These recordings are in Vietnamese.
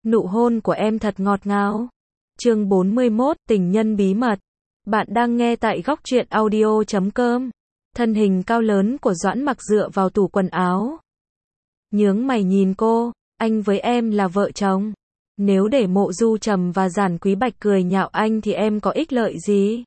Nụ hôn của em thật ngọt ngào. Chương 41, tình nhân bí mật. Bạn đang nghe tại góc truyện audio.com. Thân hình cao lớn của Doãn Mặc dựa vào tủ quần áo. Nhướng mày nhìn cô, anh với em là vợ chồng. Nếu để Mộ Du Trầm và Giản Quý Bạch cười nhạo anh thì em có ích lợi gì?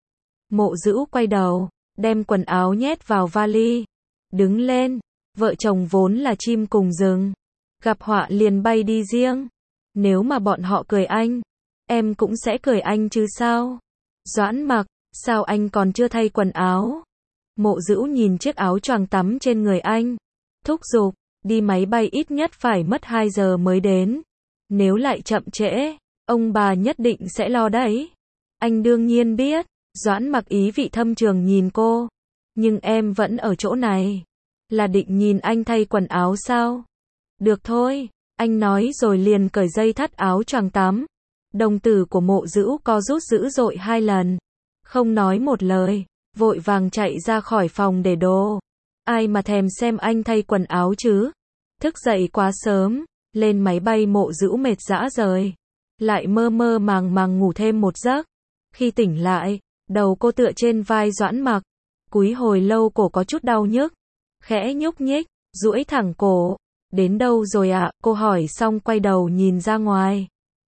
Mộ Dữ quay đầu, đem quần áo nhét vào vali. Đứng lên, vợ chồng vốn là chim cùng rừng. Gặp họa liền bay đi riêng. Nếu mà bọn họ cười anh, em cũng sẽ cười anh chứ sao? Doãn Mặc, sao anh còn chưa thay quần áo? Mộ Dữ nhìn chiếc áo choàng tắm trên người anh. Thúc giục, đi máy bay ít nhất phải mất 2 giờ mới đến. Nếu lại chậm trễ, ông bà nhất định sẽ lo đấy. Anh đương nhiên biết. Doãn Mặc ý vị thâm trường nhìn cô. Nhưng em vẫn ở chỗ này. Là định nhìn anh thay quần áo sao? Được thôi, anh nói rồi liền cởi dây thắt áo choàng tắm. Đồng tử của Mộ Dữ co rút dữ dội 2 lần. Không nói một lời, vội vàng chạy ra khỏi phòng để đồ. Ai mà thèm xem anh thay quần áo chứ? Thức dậy quá sớm, lên máy bay Mộ Dữ mệt rã rời. Lại mơ mơ màng màng ngủ thêm một giấc. Khi tỉnh lại, đầu cô tựa trên vai Doãn Mặc. Cúi hồi lâu cổ có chút đau nhức. Khẽ nhúc nhích, duỗi thẳng cổ. Đến đâu rồi ạ? Cô hỏi xong quay đầu nhìn ra ngoài.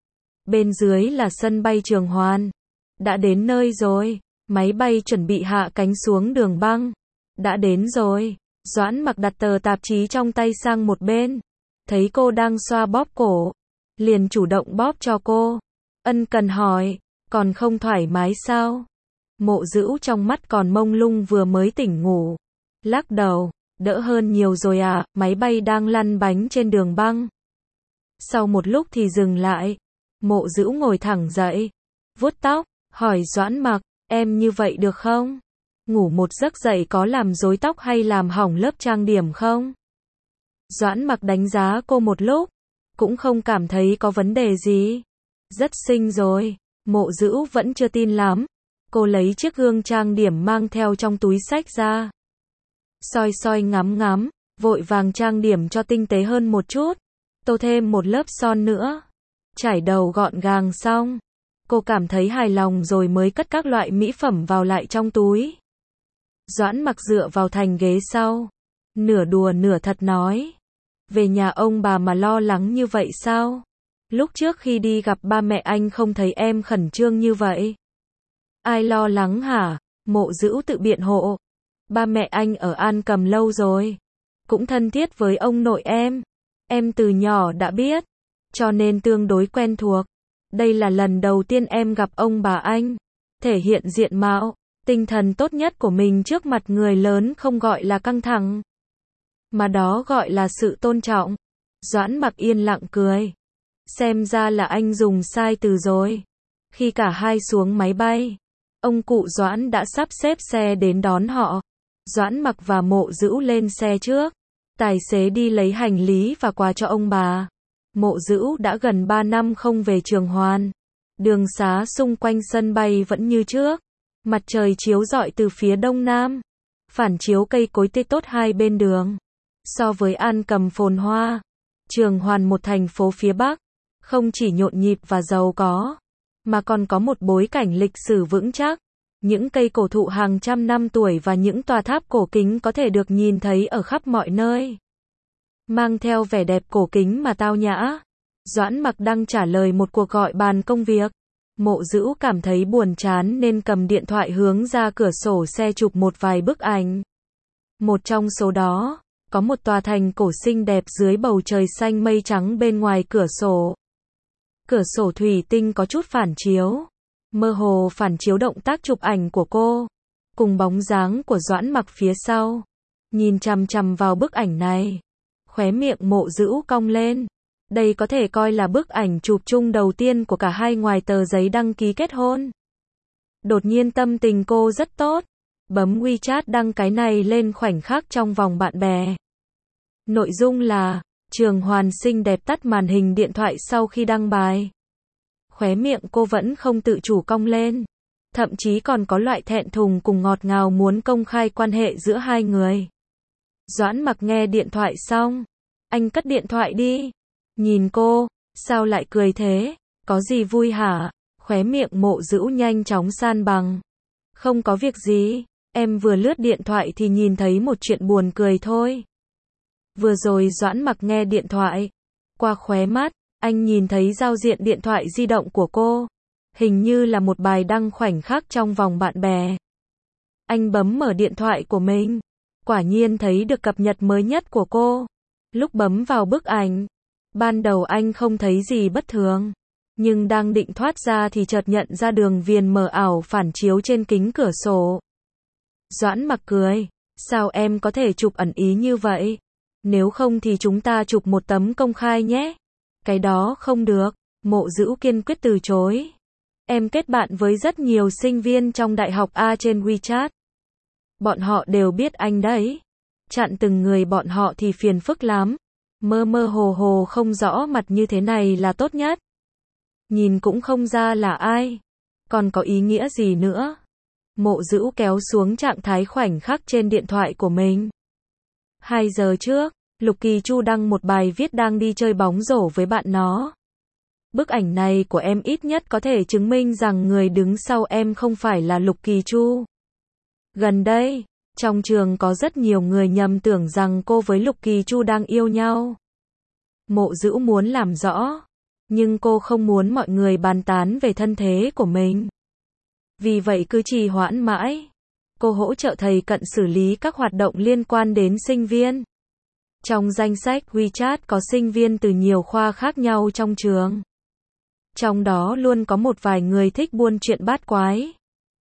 Bên dưới là sân bay Trường Hoan. Đã đến nơi rồi. Máy bay chuẩn bị hạ cánh xuống đường băng. Đã đến rồi. Doãn Mặc đặt tờ tạp chí trong tay sang một bên. Thấy cô đang xoa bóp cổ. Liền chủ động bóp cho cô. Ân cần hỏi, còn không thoải mái sao? Mộ Dữ trong mắt còn mông lung vừa mới tỉnh ngủ. Lắc đầu, đỡ hơn nhiều rồi ạ, máy bay đang lăn bánh trên đường băng. Sau một lúc thì dừng lại. Mộ Dữ ngồi thẳng dậy, vuốt tóc, hỏi Doãn Mặc, em như vậy được không? Ngủ một giấc dậy có làm rối tóc hay làm hỏng lớp trang điểm không? Doãn Mặc đánh giá cô một lúc, cũng không cảm thấy có vấn đề gì. Rất xinh rồi. Mộ Dữ vẫn chưa tin lắm. Cô lấy chiếc gương trang điểm mang theo trong túi xách ra. Soi soi ngắm ngắm, vội vàng trang điểm cho tinh tế hơn một chút. Tô thêm một lớp son nữa. Chải đầu gọn gàng xong. Cô cảm thấy hài lòng rồi mới cất các loại mỹ phẩm vào lại trong túi. Doãn Mặc dựa vào thành ghế sau. Nửa đùa nửa thật nói. Về nhà ông bà mà lo lắng như vậy sao? Lúc trước khi đi gặp ba mẹ anh không thấy em khẩn trương như vậy. Ai lo lắng hả? Mộ Dữ tự biện hộ. Ba mẹ anh ở An Cầm lâu rồi. Cũng thân thiết với ông nội em. Em từ nhỏ đã biết. Cho nên tương đối quen thuộc. Đây là lần đầu tiên em gặp ông bà anh. Thể hiện diện mạo, tinh thần tốt nhất của mình trước mặt người lớn không gọi là căng thẳng. Mà đó gọi là sự tôn trọng. Doãn Mặc yên lặng cười. Xem ra là anh dùng sai từ rồi. Khi cả hai xuống máy bay, ông cụ Doãn đã sắp xếp xe đến đón họ. Doãn Mặc và Mộ Dữ lên xe trước. Tài xế đi lấy hành lý và quà cho ông bà. Mộ Dữ đã gần 3 năm không về Trường Hoan. Đường xá xung quanh sân bay vẫn như trước. Mặt trời chiếu rọi từ phía đông nam. Phản chiếu cây cối tươi tốt hai bên đường. So với An Cầm phồn hoa, Trường Hoan một thành phố phía Bắc, không chỉ nhộn nhịp và giàu có, mà còn có một bối cảnh lịch sử vững chắc. Những cây cổ thụ hàng trăm năm tuổi và những tòa tháp cổ kính có thể được nhìn thấy ở khắp mọi nơi. Mang theo vẻ đẹp cổ kính mà tao nhã. Doãn Mặc đang trả lời một cuộc gọi bàn công việc. Mộ Dữ cảm thấy buồn chán nên cầm điện thoại hướng ra cửa sổ xe chụp một vài bức ảnh. Một trong số đó, có một tòa thành cổ xinh đẹp dưới bầu trời xanh mây trắng bên ngoài cửa sổ. Cửa sổ thủy tinh có chút phản chiếu. Mơ hồ phản chiếu động tác chụp ảnh của cô. Cùng bóng dáng của Doãn Mặc phía sau. Nhìn chằm chằm vào bức ảnh này. Khóe miệng Mộ Dữ cong lên. Đây có thể coi là bức ảnh chụp chung đầu tiên của cả hai ngoài tờ giấy đăng ký kết hôn. Đột nhiên tâm tình cô rất tốt. Bấm WeChat đăng cái này lên khoảnh khắc trong vòng bạn bè. Nội dung là, Trường Hoan xinh đẹp tắt màn hình điện thoại sau khi đăng bài. Khóe miệng cô vẫn không tự chủ cong lên. Thậm chí còn có loại thẹn thùng cùng ngọt ngào muốn công khai quan hệ giữa hai người. Doãn Mặc nghe điện thoại xong. Anh cất điện thoại đi. Nhìn cô, Sao lại cười thế? Có gì vui hả? Khóe miệng Mộ Dữu nhanh chóng san bằng. Không có việc gì, em vừa lướt điện thoại thì nhìn thấy một chuyện buồn cười thôi. Vừa rồi Doãn Mặc nghe điện thoại. Qua khóe mắt, anh nhìn thấy giao diện điện thoại di động của cô. Hình như là một bài đăng khoảnh khắc trong vòng bạn bè. Anh bấm mở điện thoại của mình. Quả nhiên thấy được cập nhật mới nhất của cô. Lúc bấm vào bức ảnh, ban đầu anh không thấy gì bất thường. Nhưng đang định thoát ra thì chợt nhận ra đường viền mờ ảo phản chiếu trên kính cửa sổ. Doãn Mặc cười. Sao em có thể chụp ẩn ý như vậy? Nếu không thì chúng ta chụp một tấm công khai nhé. Cái đó không được. Mộ Dữu kiên quyết từ chối. Em kết bạn với rất nhiều sinh viên trong đại học A trên WeChat. Bọn họ đều biết anh đấy. Chặn từng người bọn họ thì phiền phức lắm. Mơ mơ hồ hồ không rõ mặt như thế này là tốt nhất. Nhìn cũng không ra là ai. Còn có ý nghĩa gì nữa? Mộ Dữu kéo xuống trạng thái khoảnh khắc trên điện thoại của mình. 2 giờ trước, Lục Kỳ Chu đăng một bài viết đang đi chơi bóng rổ với bạn nó. Bức ảnh này của em ít nhất có thể chứng minh rằng người đứng sau em không phải là Lục Kỳ Chu. Gần đây, trong trường có rất nhiều người nhầm tưởng rằng cô với Lục Kỳ Chu đang yêu nhau. Mộ Dữu muốn làm rõ, nhưng cô không muốn mọi người bàn tán về thân thế của mình. Vì vậy cứ trì hoãn mãi. Cô hỗ trợ thầy Cận xử lý các hoạt động liên quan đến sinh viên. Trong danh sách WeChat có sinh viên từ nhiều khoa khác nhau trong trường. Trong đó luôn có một vài người thích buôn chuyện bát quái.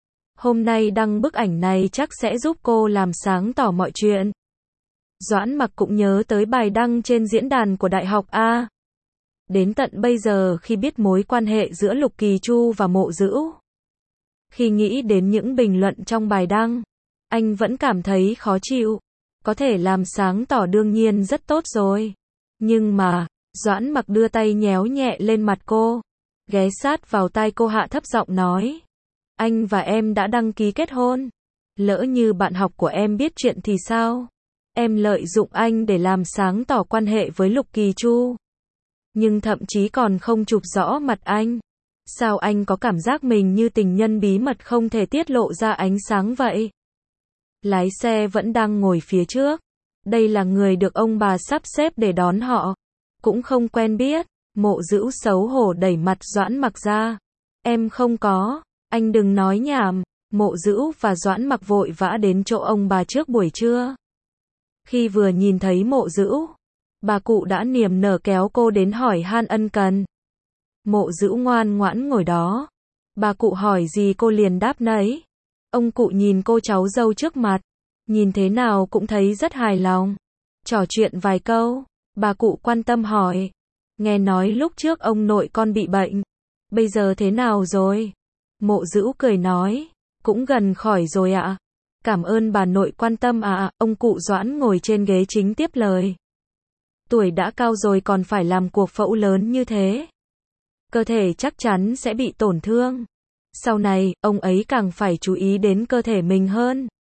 Hôm nay đăng bức ảnh này chắc sẽ giúp cô làm sáng tỏ mọi chuyện. Doãn Mặc cũng nhớ tới bài đăng trên diễn đàn của Đại học A. Đến tận bây giờ khi biết mối quan hệ giữa Lục Kỳ Chu và Mộ Dữu. Khi nghĩ đến những bình luận trong bài đăng, anh vẫn cảm thấy khó chịu. Có thể làm sáng tỏ đương nhiên rất tốt rồi. Nhưng mà, Doãn Mặc đưa tay nhéo nhẹ lên mặt cô. Ghé sát vào tai cô hạ thấp giọng nói. Anh và em đã đăng ký kết hôn. Lỡ như bạn học của em biết chuyện thì sao? Em lợi dụng anh để làm sáng tỏ quan hệ với Lục Kỳ Chu. Nhưng thậm chí còn không chụp rõ mặt anh. Sao anh có cảm giác mình như tình nhân bí mật không thể tiết lộ ra ánh sáng vậy? Lái xe vẫn đang ngồi phía trước. Đây là người được ông bà sắp xếp để đón họ. Cũng không quen biết. Mộ Dữu xấu hổ đẩy mặt Doãn Mặc ra. Em không có. Anh đừng nói nhảm. Mộ Dữu và Doãn Mặc vội vã đến chỗ ông bà trước buổi trưa. Khi vừa nhìn thấy Mộ Dữu, bà cụ đã niềm nở kéo cô đến hỏi han ân cần. Mộ Dữu ngoan ngoãn ngồi đó. Bà cụ hỏi gì cô liền đáp nấy. Ông cụ nhìn cô cháu dâu trước mặt, nhìn thế nào cũng thấy rất hài lòng. Trò chuyện vài câu, bà cụ quan tâm hỏi. Nghe nói lúc trước ông nội con bị bệnh. Bây giờ thế nào rồi? Mộ Dữu cười nói. Cũng gần khỏi rồi ạ. Cảm ơn bà nội quan tâm ạ. Ông cụ Doãn ngồi trên ghế chính tiếp lời. Tuổi đã cao rồi còn phải làm cuộc phẫu lớn như thế. Cơ thể chắc chắn sẽ bị tổn thương. Sau này, ông ấy càng phải chú ý đến cơ thể mình hơn.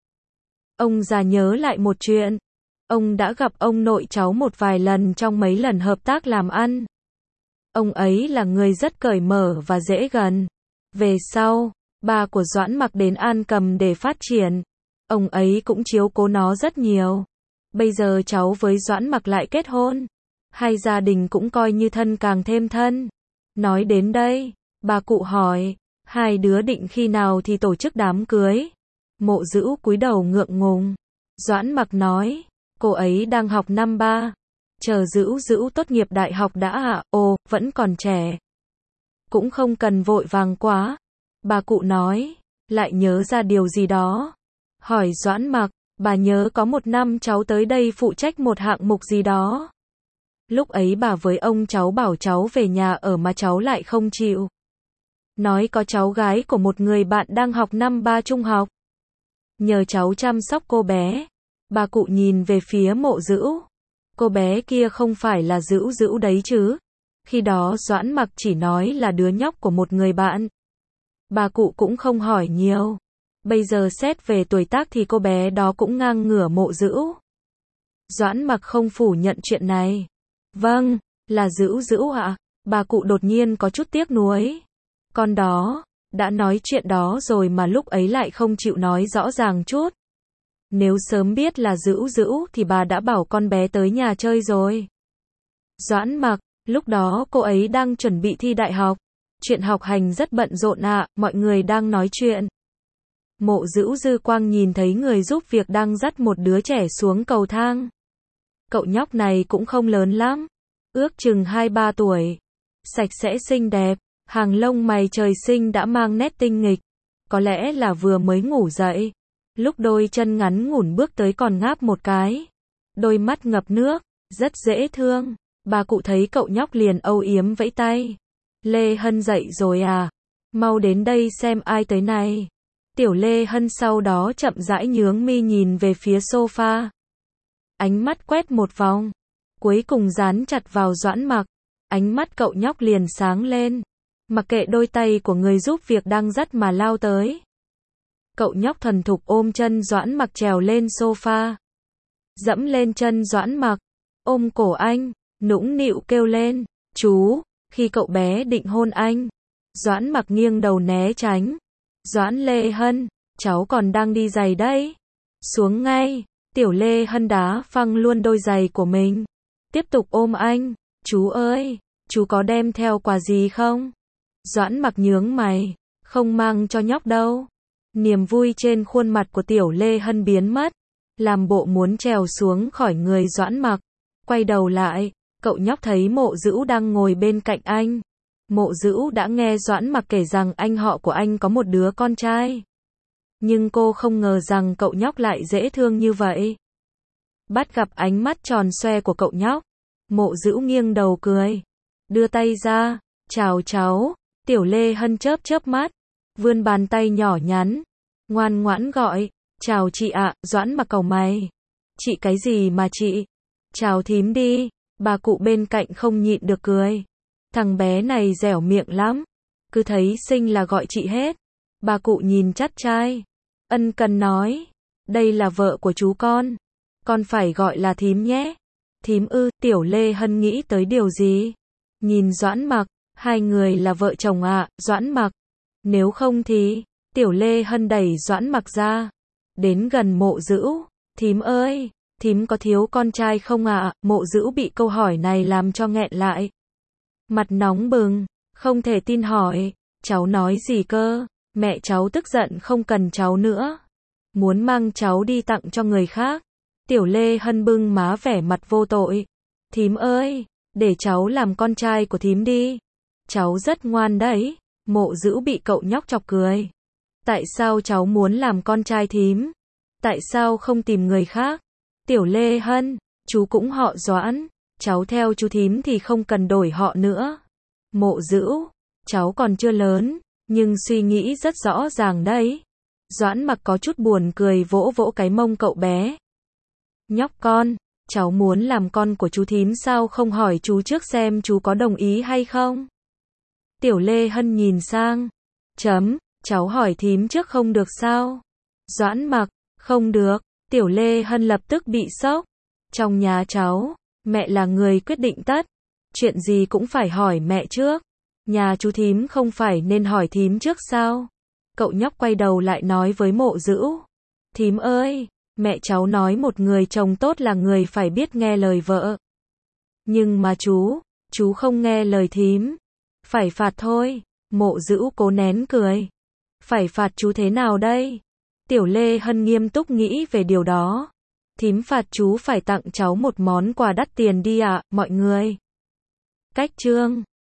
Ông già nhớ lại một chuyện. Ông đã gặp ông nội cháu một vài lần trong mấy lần hợp tác làm ăn. Ông ấy là người rất cởi mở và dễ gần. Về sau, ba của Doãn Mặc đến An Cầm để phát triển. Ông ấy cũng chiếu cố nó rất nhiều. Bây giờ cháu với Doãn Mặc lại kết hôn. Hai gia đình cũng coi như thân càng thêm thân. Nói đến đây, bà cụ hỏi, hai đứa định khi nào thì tổ chức đám cưới? Mộ Dữu cúi đầu ngượng ngùng. Doãn Mặc nói, cô ấy đang học năm 3. Chờ Dữu tốt nghiệp đại học đã ạ. Ồ, vẫn còn trẻ. Cũng không cần vội vàng quá. Bà cụ nói, lại nhớ ra điều gì đó. Hỏi Doãn Mặc, bà nhớ có một năm cháu tới đây phụ trách một hạng mục gì đó. Lúc ấy bà với ông cháu bảo cháu về nhà ở mà cháu lại không chịu. Nói có cháu gái của một người bạn đang học năm 3 trung học. Nhờ cháu chăm sóc cô bé. Bà cụ nhìn về phía Mộ Dữu. Cô bé kia không phải là Dữu đấy chứ. Khi đó Doãn Mặc chỉ nói là đứa nhóc của một người bạn. Bà cụ cũng không hỏi nhiều. Bây giờ xét về tuổi tác thì cô bé đó cũng ngang ngửa Mộ Dữu. Doãn Mặc không phủ nhận chuyện này. Vâng, là Dữu ạ. Bà cụ đột nhiên có chút tiếc nuối. Con đó, đã nói chuyện đó rồi mà lúc ấy lại không chịu nói rõ ràng chút. Nếu sớm biết là Dữu Dữu thì bà đã bảo con bé tới nhà chơi rồi. Doãn Mặc, lúc đó cô ấy đang chuẩn bị thi đại học. Chuyện học hành rất bận rộn ạ, mọi người đang nói chuyện. Mộ Dữu dư quang nhìn thấy người giúp việc đang dắt một đứa trẻ xuống cầu thang. Cậu nhóc này cũng không lớn lắm, ước chừng 2-3 tuổi. Sạch sẽ xinh đẹp, hàng lông mày trời sinh đã mang nét tinh nghịch. Có lẽ là vừa mới ngủ dậy. Lúc đôi chân ngắn ngủn bước tới còn ngáp một cái. Đôi mắt ngập nước, rất dễ thương. Bà cụ thấy cậu nhóc liền âu yếm vẫy tay. Lê Hân dậy rồi à? Mau đến đây xem ai tới này. Tiểu Lê Hân sau đó chậm rãi nhướng mi nhìn về phía sofa. Ánh mắt quét một vòng, cuối cùng dán chặt vào Doãn Mặc. Ánh mắt cậu nhóc liền sáng lên, mặc kệ đôi tay của người giúp việc đang dắt mà lao tới. Cậu nhóc thuần thục ôm chân Doãn Mặc trèo lên sofa, dẫm lên chân Doãn Mặc, ôm cổ anh, nũng nịu kêu lên, chú. Khi cậu bé định hôn anh, Doãn Mặc nghiêng đầu né tránh. Doãn Lê Hân, cháu còn đang đi giày đấy. Xuống ngay. Tiểu Lê Hân đá phăng luôn đôi giày của mình. Tiếp tục ôm anh. Chú ơi, chú có đem theo quà gì không? Doãn Mặc nhướng mày. Không mang cho nhóc đâu. Niềm vui trên khuôn mặt của Tiểu Lê Hân biến mất. Làm bộ muốn trèo xuống khỏi người Doãn Mặc. Quay đầu lại, cậu nhóc thấy Mộ Dữu đang ngồi bên cạnh anh. Mộ Dữu đã nghe Doãn Mặc kể rằng anh họ của anh có một đứa con trai. Nhưng cô không ngờ rằng cậu nhóc lại dễ thương như vậy. Bắt gặp ánh mắt tròn xoe của cậu nhóc, Mộ Dữu nghiêng đầu cười. Đưa tay ra, chào cháu. Tiểu Lê Hân chớp chớp mắt, vươn bàn tay nhỏ nhắn, ngoan ngoãn gọi, chào chị ạ. Doãn Mặc cau mày. Chị cái gì mà chị? Chào thím đi. Bà cụ bên cạnh không nhịn được cười. Thằng bé này dẻo miệng lắm, cứ thấy xinh là gọi chị hết. Bà cụ nhìn chắt trai, ân cần nói, đây là vợ của chú con phải gọi là thím nhé. Thím ư? Tiểu Lê Hân nghĩ tới điều gì? Nhìn Doãn Mặc, hai người là vợ chồng ạ. Doãn Mặc, nếu không thì... Tiểu Lê Hân đẩy Doãn Mặc ra, đến gần Mộ Dữu. Thím ơi, thím có thiếu con trai không ạ? Mộ Dữu bị câu hỏi này làm cho nghẹn lại. Mặt nóng bừng, không thể tin hỏi, cháu nói gì cơ? Mẹ cháu tức giận không cần cháu nữa, muốn mang cháu đi tặng cho người khác. Tiểu Lê Hân bưng má vẻ mặt vô tội. Thím ơi, để cháu làm con trai của thím đi. Cháu rất ngoan đấy. Mộ Dữu bị cậu nhóc chọc cười. Tại sao cháu muốn làm con trai thím? Tại sao không tìm người khác? Tiểu Lê Hân, chú cũng họ Doãn. Cháu theo chú thím thì không cần đổi họ nữa. Mộ Dữu, cháu còn chưa lớn, nhưng suy nghĩ rất rõ ràng đấy. Doãn Mặc có chút buồn cười vỗ vỗ cái mông cậu bé. Nhóc con, cháu muốn làm con của chú thím sao không hỏi chú trước xem chú có đồng ý hay không? Tiểu Lê Hân nhìn sang. Cháu hỏi thím trước không được sao? Doãn Mặc, không được. Tiểu Lê Hân lập tức bị sốc. Trong nhà cháu, mẹ là người quyết định tất. Chuyện gì cũng phải hỏi mẹ trước. Nhà chú thím không phải nên hỏi thím trước sao? Cậu nhóc quay đầu lại nói với Mộ Dữu. Thím ơi, mẹ cháu nói một người chồng tốt là người phải biết nghe lời vợ. Nhưng mà chú không nghe lời thím. Phải phạt thôi. Mộ Dữu cố nén cười. Phải phạt chú thế nào đây? Tiểu Lê Hân nghiêm túc nghĩ về điều đó. Thím phạt chú phải tặng cháu một món quà đắt tiền đi ạ, mọi người. Cách chương